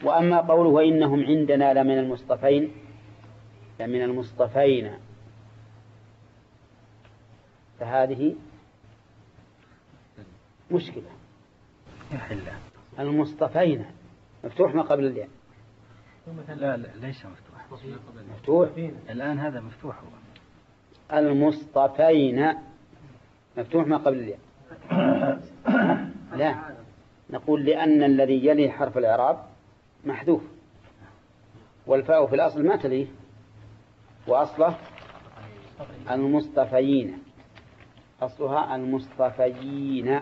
وأما قوله وإنهم عندنا لمن المصطفين لمن المصطفين فهذه مشكلة. المصطفين مفتوح ما قبل الياء. لا ليس مفتوح. مفتوح الآن هذا مفتوح هو. المصطفين مفتوح ما قبل الياء. لا نقول لأن الذي يلي حرف الإعراب محذوف، والفاء في الأصل ما تليه، وأصله المصطفين، أصلها المصطفين،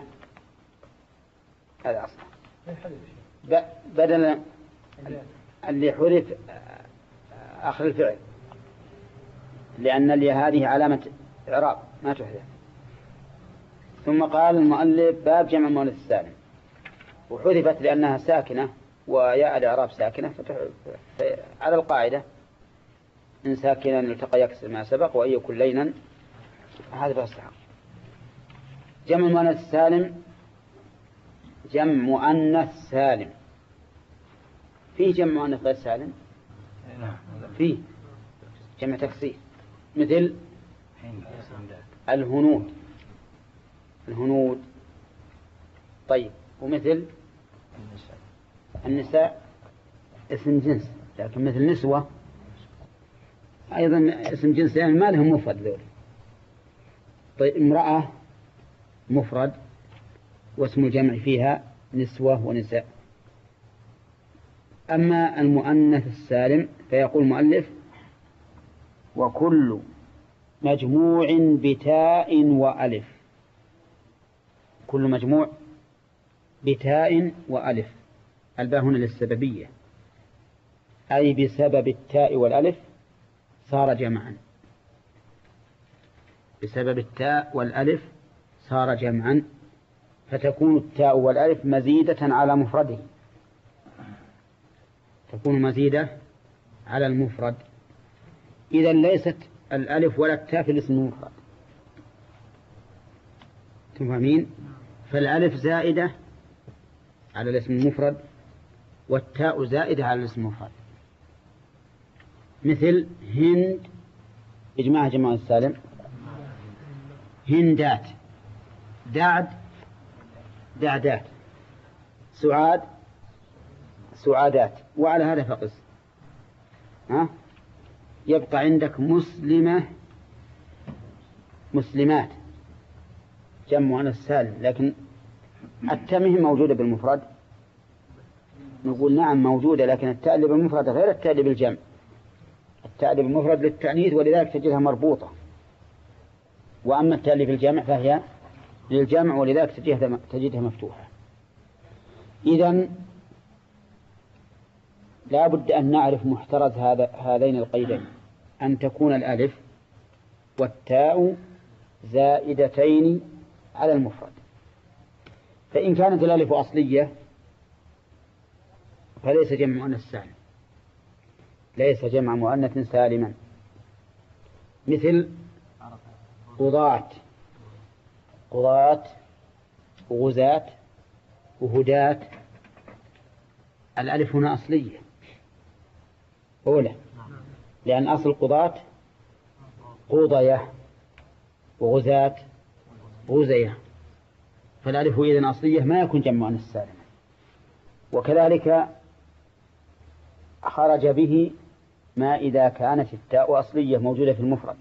هذا أصله. بدل اللي حذف آخر الفعل، لأن اللي هذه علامة إعراب ما تحذف. ثم قال المؤلف باب جمع المؤنث السالم، وحذفت لأنها ساكنة وياء الإعراب ساكنة، على القاعدة إن ساكنا التقى يكسر ما سبق، وأن يكون لينا هذا فاستحق. جمع المؤنث السالم جمع مؤنث سالم. فيه جمع مؤنث غير سالم؟ فيه جمع تكسير، مثل الهنود. الهنود طيب. ومثل النساء اسم جنس، لكن مثل نسوة أيضا اسم جنس، يعني ما لهم مفرد ذول. طيب امرأة مفرد واسم الجمع فيها نسوة ونساء. أما المؤنث السالم فيقول المؤلف وكل مجموع بتاء وألف. كل مجموع بتاء وألف، الباء هنا للسببية، أي بسبب التاء والألف صار جمعا. بسبب التاء والألف صار جمعا، فتكون التاء والألف مزيدة على مفرده، تكون مزيدة على المفرد. إذا ليست الألف ولا التاء في الاسم المفرد، تفهمين؟ فالألف زائدة على الاسم المفرد، والتاء زائدة على الاسم المفرد. مثل هند إجماع جماعة السالم هندات، دعد دعدات، سعاد سعادات. وعلى هذا فقس يبقى عندك مسلمة مسلمات جمع مؤنث سالم، لكن التاء موجودة بالمفرد. نقول نعم موجودة، لكن التاء اللي بالمفرد غير التاء اللي بالجمع. التاء اللي بالمفرد للتأنيث ولذلك تجدها مربوطة، وأما التاء اللي بالجمع فهي للجمع ولذلك تجدها مفتوحة. إذن لا بد أن نعرف محترز هذين القيدين، أن تكون الألف والتاء زائدتين على المفرد. فإن كانت الألف أصلية فليس جمع مؤنث سالم، ليس جمع مؤنث سالما. مثل قضاة قضاة وغزاة وهداة، الألف هنا أصلية أولى، لأن أصل قضاة قضية وغزاة غزية، فالألف إذن أصلية ما يكون جمع مؤنث سالما. وكذلك خرج به ما إذا كانت التاء أصلية موجودة في المفرد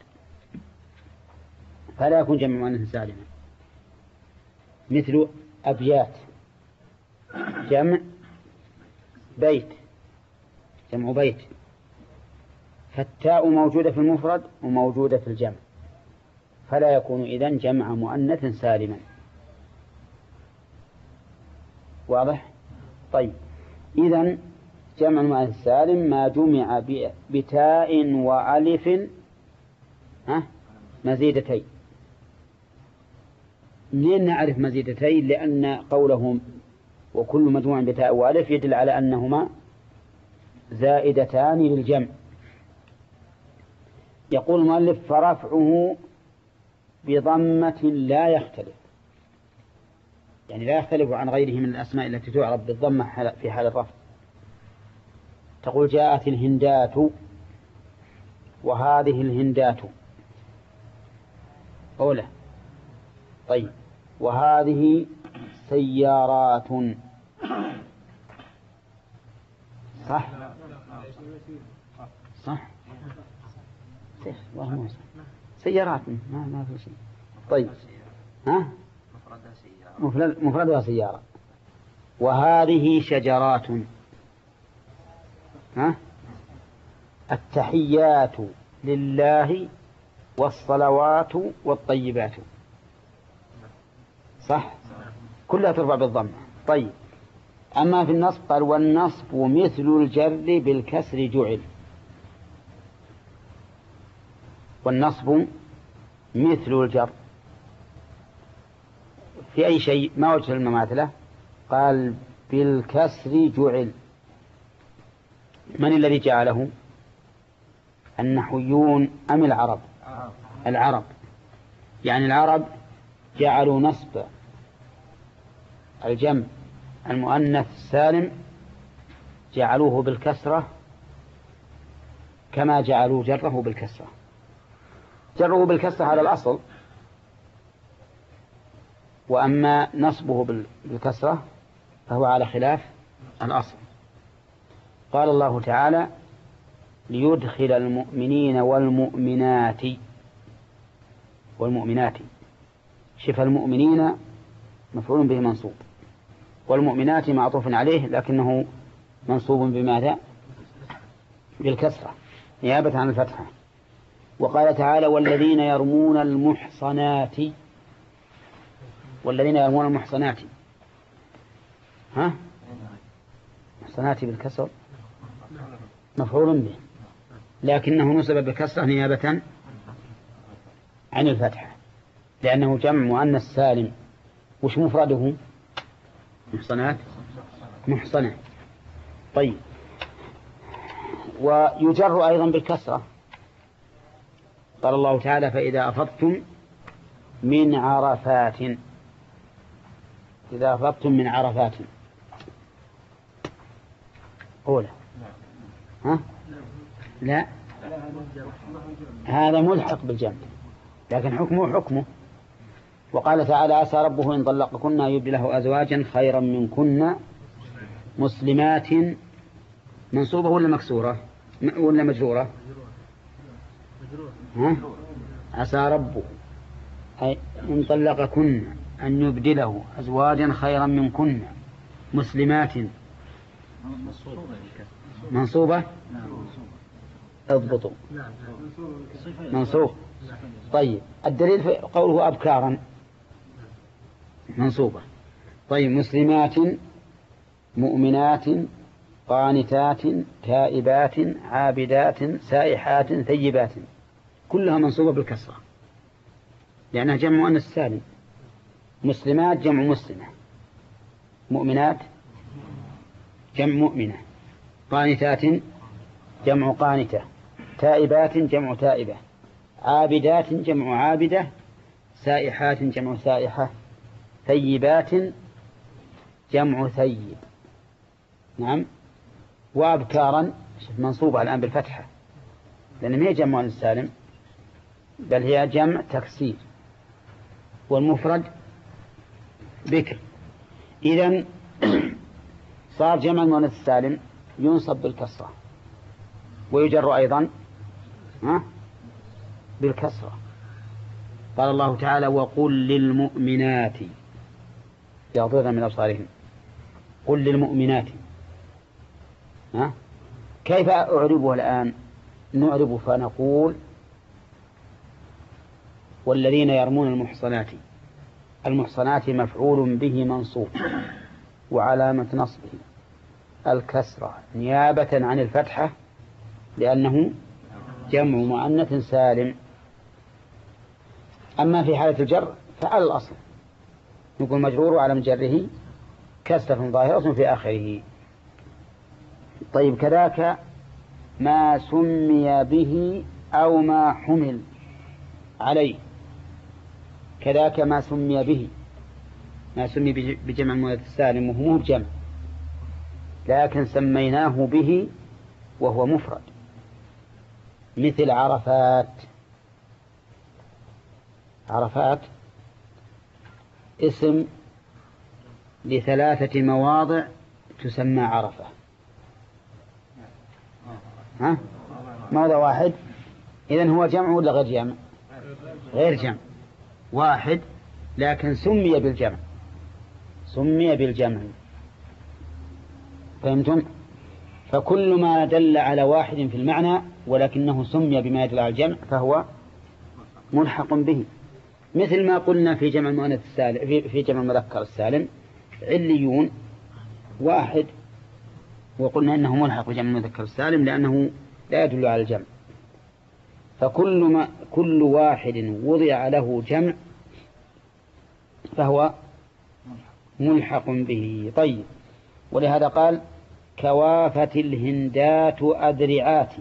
فلا يكون جمع مؤنث سالما. مثل أبيات جمع بيت، جمع بيت، فالتاء موجودة في المفرد وموجودة في الجمع، فلا يكون إذن جمع مؤنث سالما. واضح؟ طيب إذن جمع المؤنث السالم ما جمع بتاء وألف مزيدتين. منين نعرف مزيدتين؟ لأن قولهم وكل مجموع بتاء وألف يدل على أنهما زائدتان للجمع. يقول المؤلف فرفعه بضمة لا يختلف، يعني لا يختلف عن غيره من الأسماء التي تعرف بالضمة في حال الرفع. تقول جاءت الهندات وهذه الهندات أولى. طيب وهذه سيارات صح صح سيارات ما في شيء. طيب ها مفردها سيارة. وهذه شجرات ها التحيات لله والصلوات والطيبات صح كلها ترفع بالضم. طيب أما في النصب قال والنصب مثل الجر بالكسر جعل. والنصب مثل الجر في أي شيء ما وجه المماثلة؟ قال بالكسر جعل. من الذي جعله؟ النحويون أم العرب؟ العرب. يعني العرب جعلوا نصب الجمع المؤنث السالم جعلوه بالكسرة كما جعلوا جره بالكسرة. جره بالكسرة على الأصل، وأما نصبه بالكسرة فهو على خلاف الأصل. قال الله تعالى ليدخل المؤمنين والمؤمنات شف المؤمنين مفعول به منصوب، والمؤمنات معطوف عليه لكنه منصوب بماذا؟ بالكسرة نيابة عن الفتحة. وقال تعالى والذين يرمون المحصنات ها محصنات بالكسر مفعول به لكنه نصب بالكسرة نيابة عن الفتحة لأنه جمع مؤنث سالم. وش مفرده؟ محصنة. طيب ويجر أيضا بالكسرة. قال الله تعالى فإذا أفضتم من عرفات. إذا أفضتم من عرفات أولى ها؟ لا هذا ملحق بالجمع لكن حكمه. وقال تعالى عسى ربه إن طلقكن يبدله أزواجا خيرا منكن مسلمات. منصوبة ولا مكسورة ولا مجرورة؟ ها؟ عسى ربه إن طلقكن أن يبدله أزواجا خيرا منكن مسلمات. منصوبة اضبطوا منصوب. طيب الدليل في قوله أبكارا منصوبة. طيب مسلمات مؤمنات قانتات تائبات عابدات سائحات ثيبات كلها منصوبة بالكسرة لأنها جمع مؤنث سالم. مسلمات جمع مسلمة، مؤمنات جمع مؤمنة، قانتات جمع قانتة، تائبات جمع تائبة، عابدات جمع عابدة، سائحات جمع سائحة، ثيبات جمع ثيب. نعم. وأبكارا منصوبة الآن بالفتحة لأن ما هي جمع مؤنث سالم بل هي جمع تكسير والمفرد بكر. إذن صار جمع المؤنث السالم ينصب بالكسرة ويجر أيضا بالكسرة. قال الله تعالى وقل للمؤمنات يغضضن من أبصارهن. قل للمؤمنات كيف أعربه الآن؟ نعرب فنقول والذين يرمون المحصنات. المحصنات مفعول به منصوب وعلامة نصبه الكسرة نيابة عن الفتحة لأنه جمع مؤنث سالم. أما في حالة الجر فعلى الأصل نقول مجرور على جره كسرة ظاهرة في آخره. طيب كذاك ما سمي به أو ما حمل عليه. كذاك ما سمي به، ما سمي بجمع المؤنث السالم وهو بجمع لكن سميناه به وهو مفرد، مثل عرفات. عرفات اسم ل3 مواضع تسمى عرفة. ها؟ موضع واحد، إذن هو جمع ولا غير جمع؟ غير جمع، واحد، لكن سمي بالجمع، سمي بالجمع. فهمتم؟ فكل ما دل على واحد في المعنى ولكنه سمي بما يدل على الجمع فهو ملحق به، مثل ما قلنا في جمع المؤنث السالم، في جمع المذكر السالم عليون واحد، وقلنا إنه ملحق بجمع المذكر السالم لأنه لا يدل على الجمع. كل واحد وضع له جمع فهو ملحق به. طيب، ولهذا قال كوافت الهندات أذرعات.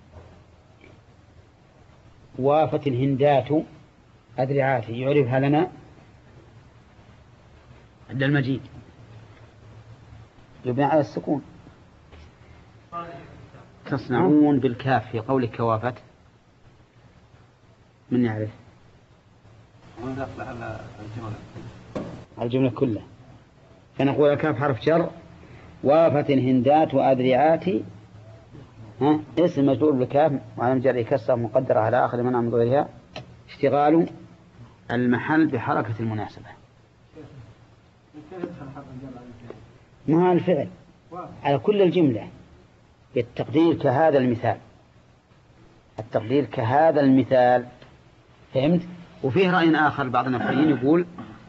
وافت الهندات أذرعات يعرفها لنا عند المجيد، يبنى على السكون. تصنعون بالكاف في قول كوافت، من يعرف؟ على الجملة كلها. فنقول الكاف حرف جر، وافت الهندات وأذرعات اسم مجرور بالكاف وعلى جر كسر مقدرة على آخر منع من ظهرها اشتغال المحل بحركة المناسبة. ما الفعل على كل الجملة بالتقدير كهذا المثال، التقدير كهذا المثال. فهمت؟ وفيه رأي آخر بعض النحويين يقول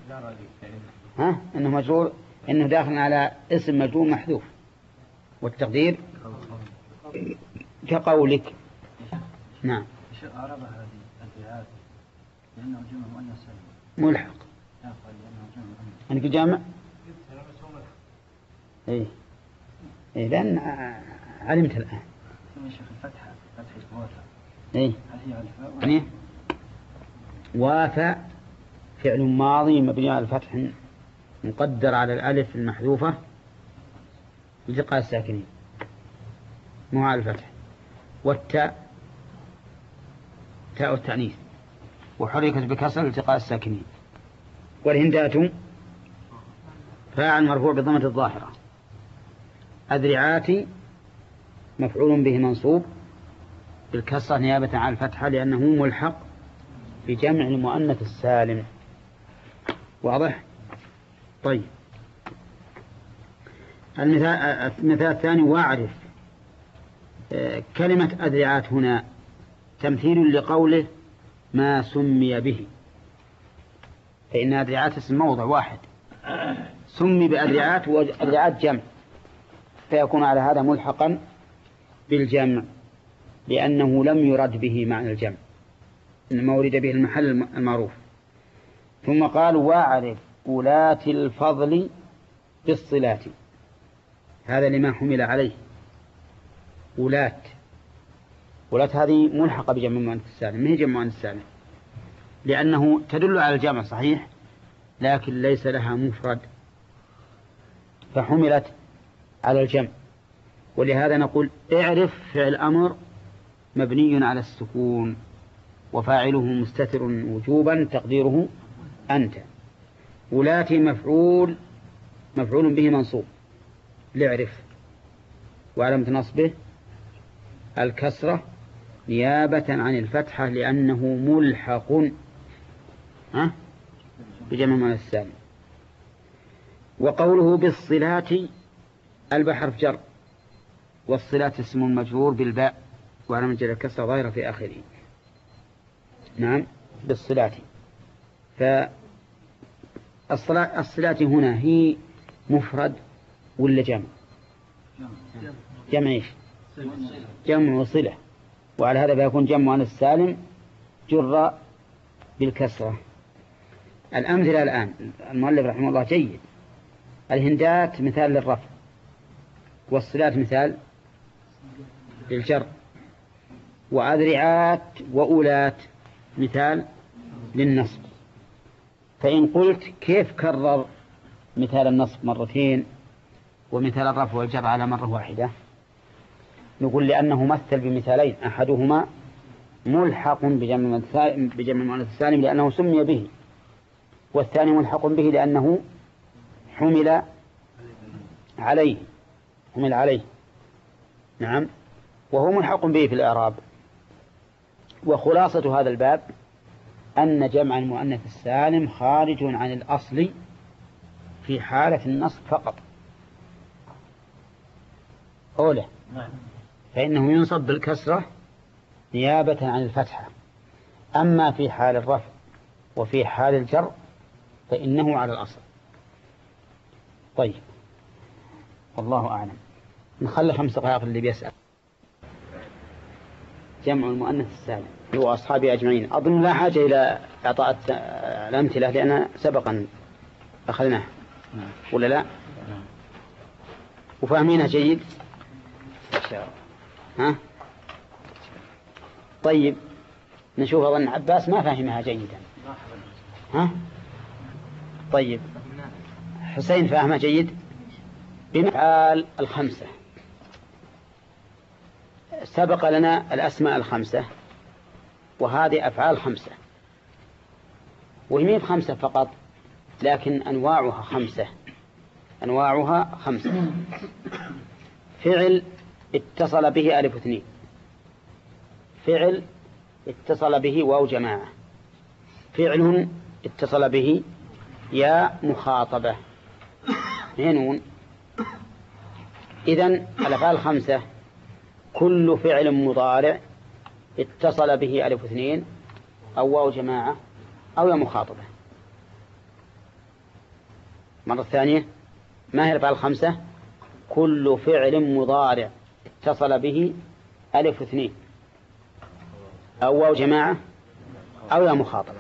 إنه مجرور، إنه داخل على اسم مجرور محذوف، والتقدير كقولك. نعم. أعرب هذه الأذرعات لأنه جمع مؤنث سالم ملحق. أنك جامع؟ إيه لأن علمت الآن. ثم شيخ الفتحة فتحة وافى. إيه هل هي على الفاء؟ يعني وافى فعل ماضي مبني على الفتح مقدر على الألف المحذوفة لالتقاء الساكنين، مو على الفتح، والتاء تاء التأنيث وحركت بكسر لالتقاء الساكنين. والهندات فاعل مرفوع بضمة الظاهرة. أذرعات مفعول به منصوب بالكسر نيابة عن الفتحة لأنه ملحق بجمع المؤنث السالم. واضح؟ طيب، المثال الثاني واعرف. كلمة أذرعات هنا تمثيل لقوله ما سمي به، فإن أذرعات اسم موضع واحد سمي بأذرعات، وأذرعات جمع، فيكون على هذا ملحقا بالجمع لأنه لم يرد به معنى الجمع، إنما ورد به المحل المعروف. ثم قال واعرف أولاة الفضل بالصلات، هذا لما حمل عليه. أولاة هذه ملحقة بجمع المؤنث السالم، ما هي جمع المؤنث السالم، لأنه تدل على الجمع صحيح لكن ليس لها مفرد فحملت على الجمع. ولهذا نقول اعرف فعل أمر مبني على السكون وفاعله مستتر وجوبا تقديره أنت. ولاتي مفعول به منصوب لعرف، وعلامة نصبه الكسرة نيابة عن الفتحة لأنه ملحق بجمع المؤنث السالم. وقوله بالصلات الباء حرف جر، والصلات اسم مجرور بالباء وعلامة جر الكسرة ظاهرة في آخره. نعم بالصلات. فالصلات هنا هي مفرد ولا جمع؟ جمع إيش؟ جمع وصلة، وعلى هذا فيكون جمع مؤنث سالم جر بالكسرة. الأمثلة الآن المؤلف رحمه الله جيد. الهندات مثال للرفع، والصلات مثال للجر، وأذرعات وأولات مثال للنصب. فإن قلت كيف كرر مثال النصب مرتين ومثال الرفع والجر على مرة واحدة، نقول لأنه مثل بمثالين، أحدهما ملحق بجمع المؤنث السالم لأنه سمي به، والثاني ملحق به لأنه حمل عليه. نعم، وهو ملحق به في الإعراب. وخلاصة هذا الباب أن جمع المؤنث السالم خارج عن الأصل في حالة النصب فقط. أولى فإنه ينصب بالكسرة نيابة عن الفتحة، أما في حال الرفع وفي حال الجر فإنه على الأصل. طيب، والله أعلم. نخلي 5 دقائق اللي بيسأل. جمع المؤنث السالم هو أصحابي أجمعين. أظن لا حاجة إلى إعطاء الأمثلة لأن سبقا أخذناه ولا لا؟ وفاهمينها جيد؟ ها؟ طيب، نشوف. أظن عباس ما فهمها جيدا. ها؟ طيب، حسين فاهمها جيد. بمفعال 5 سبق لنا الأسماء 5 وهذه أفعال 5 وهي 5 فقط، لكن أنواعها 5. فعل اتصل به ألف 2، فعل اتصل به واو جماعة، فعل اتصل به يا مخاطبة نون. إذن الأفعال 5 كل فعل مضارع اتصل به ألف 2 أو واو جماعة أو يا مخاطبة. مرة ثانية، ما هي الأفعال 5؟ كل فعل مضارع اتصل به ألف 2 أو واو جماعة أو يا مخاطبة.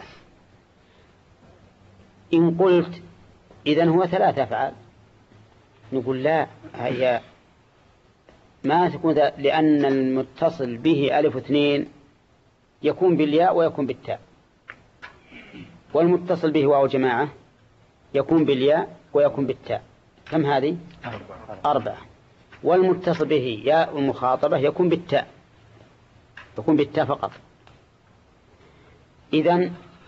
إن قلت إذن هو 3 أفعال، نقول لا، هي ما تكون لأن المتصل به ألف 2 يكون بالياء ويكون بالتاء، والمتصل به واو جماعة يكون بالياء ويكون بالتاء. كم هذه؟ 4. والمتصل به ياء المخاطبة يكون بالتاء، فقط. إذن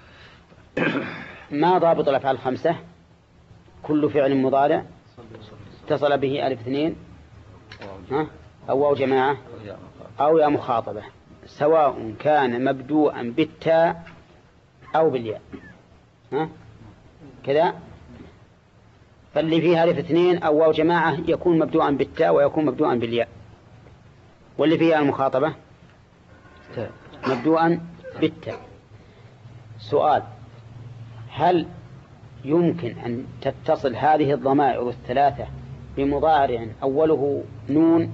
ما ضابط الأفعال 5؟ كل فعل مضارع اتصل به ألف 2 أو واو جماعة أو يا مخاطبة، سواء كان مبدوءا بالتاء أو بالياء. كذا. فاللي فيها ألف 2 أو واو جماعة يكون مبدوءا بالتاء ويكون مبدوءا بالياء، واللي فيها المخاطبة مبدوءا بالتاء. سؤال: هل يمكن أن تتصل هذه الضمائر 3 بمضارع أوله نون؟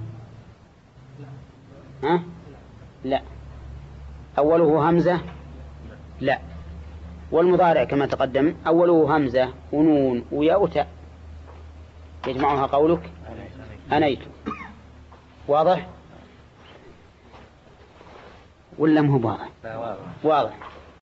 لا. أوله همزة؟ لا. والمضارع كما تقدم أوله همزة ونون وياء وتاء، يجمعها قولك أنيت. واضح ولا مو واضح؟ واضح.